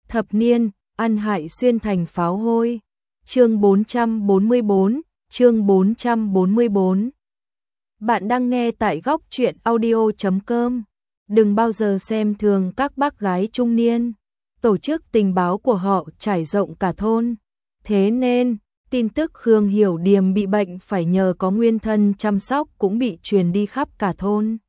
Thập niên, ăn hại xuyên thành pháo hôi. Chương 444, chương 444. Bạn đang nghe tại góc truyện audio.com. Đừng bao giờ xem thường các bác gái trung niên. Tổ chức tình báo của họ trải rộng cả thôn. Thế nên, tin tức Khương Hiểu Điềm bị bệnh phải nhờ có nguyên thân chăm sóc cũng bị truyền đi khắp cả thôn.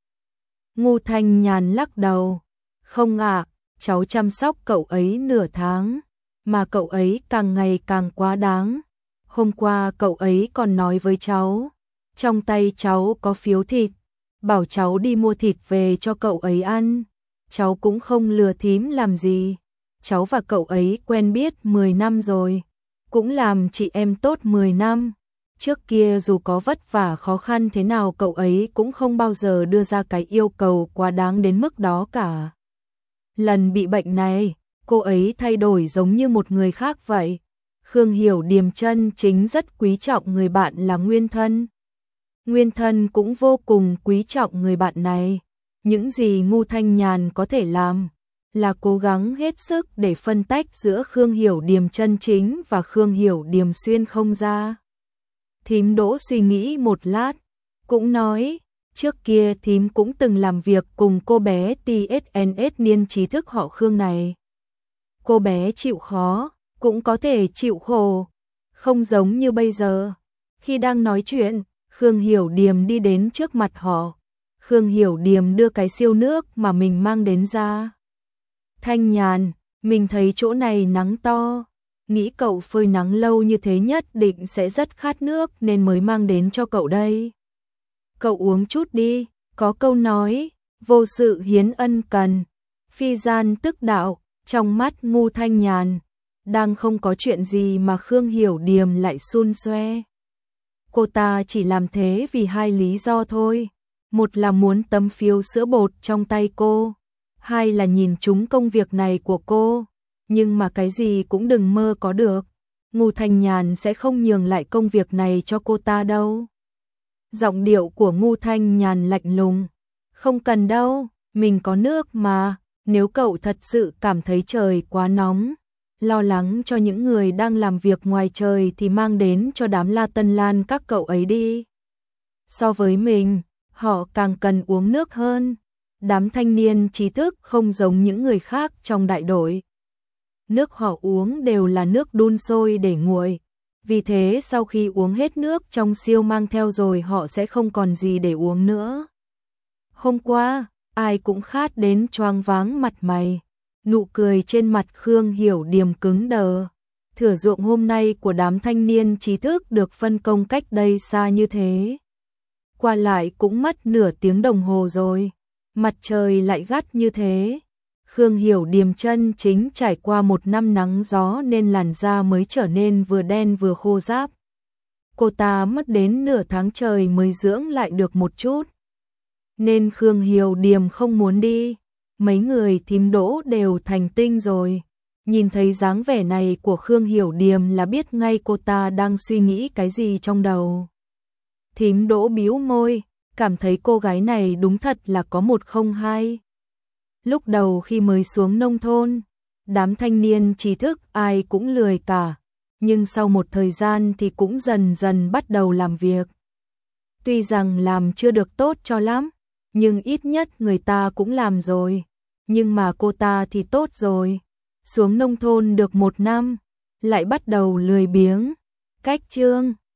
Ngô Thanh Nhàn lắc đầu. Không ạ, cháu chăm sóc cậu ấy nửa tháng, mà cậu ấy càng ngày càng quá đáng. Hôm qua cậu ấy còn nói với cháu, trong tay cháu có phiếu thịt, bảo cháu đi mua thịt về cho cậu ấy ăn. Cháu cũng không lừa thím làm gì. Cháu và cậu ấy quen biết 10 năm rồi, cũng làm chị em tốt 10 năm. Trước kia dù có vất vả khó khăn thế nào cậu ấy cũng không bao giờ đưa ra cái yêu cầu quá đáng đến mức đó cả. Lần bị bệnh này, cô ấy thay đổi giống như một người khác vậy. Khương Hiểu Điềm chân chính rất quý trọng người bạn là Nguyên Thân. Nguyên Thân cũng vô cùng quý trọng người bạn này. Những gì Ngô Thanh Nhàn có thể làm là cố gắng hết sức để phân tách giữa Khương Hiểu Điềm chân chính và Khương Hiểu Điềm xuyên không ra. Thím Đỗ suy nghĩ một lát, cũng nói, trước kia thím cũng từng làm việc cùng cô bé TSNS niên trí thức họ Khương này. Cô bé chịu khó, cũng có thể chịu khổ, không giống như bây giờ. Khi đang nói chuyện, Khương Hiểu Điềm đi đến trước mặt họ. Khương Hiểu Điềm đưa cái siêu nước mà mình mang đến ra. Thanh Nhàn, mình thấy chỗ này nắng to, nghĩ cậu phơi nắng lâu như thế nhất định sẽ rất khát nước nên mới mang đến cho cậu đây. Cậu uống chút đi, có câu nói, vô sự hiến ân cần, phi gian tức đạo. Trong mắt Ngô Thanh Nhàn, đang không có chuyện gì mà Khương Hiểu Điềm lại xun xoe. Cô ta chỉ làm thế vì hai lý do thôi. Một là muốn tấm phiếu sữa bột trong tay cô, hai là nhìn trúng công việc này của cô. Nhưng mà cái gì cũng đừng mơ có được. Ngô Thanh Nhàn sẽ không nhường lại công việc này cho cô ta đâu. Giọng điệu của Ngô Thanh Nhàn lạnh lùng. Không cần đâu, mình có nước mà. Nếu cậu thật sự cảm thấy trời quá nóng, lo lắng cho những người đang làm việc ngoài trời thì mang đến cho đám La Tân Lan các cậu ấy đi. So với mình, họ càng cần uống nước hơn. Đám thanh niên trí thức không giống những người khác trong đại đội. Nước họ uống đều là nước đun sôi để nguội. Vì thế sau khi uống hết nước trong siêu mang theo rồi họ sẽ không còn gì để uống nữa. Hôm qua, ai cũng khát đến choáng váng mặt mày. Nụ cười trên mặt Khương Hiểu Điềm cứng đờ. Thửa ruộng hôm nay của đám thanh niên trí thức được phân công cách đây xa như thế. Qua lại cũng mất nửa tiếng đồng hồ rồi. Mặt trời lại gắt như thế. Khương Hiểu Điềm chân chính trải qua một năm nắng gió nên làn da mới trở nên vừa đen vừa khô ráp. Cô ta mất đến nửa tháng trời mới dưỡng lại được một chút. Nên Khương Hiểu Điềm không muốn đi. Mấy người thím Đỗ đều thành tinh rồi. Nhìn thấy dáng vẻ này của Khương Hiểu Điềm là biết ngay cô ta đang suy nghĩ cái gì trong đầu. Thím Đỗ bĩu môi, cảm thấy cô gái này đúng thật là có một không hai. Lúc đầu khi mới xuống nông thôn, đám thanh niên trí thức ai cũng lười cả. Nhưng sau một thời gian thì cũng dần dần bắt đầu làm việc. Tuy rằng làm chưa được tốt cho lắm, nhưng ít nhất người ta cũng làm rồi. Nhưng mà cô ta thì tốt rồi. Xuống nông thôn được 1 năm, lại bắt đầu lười biếng. Cách chương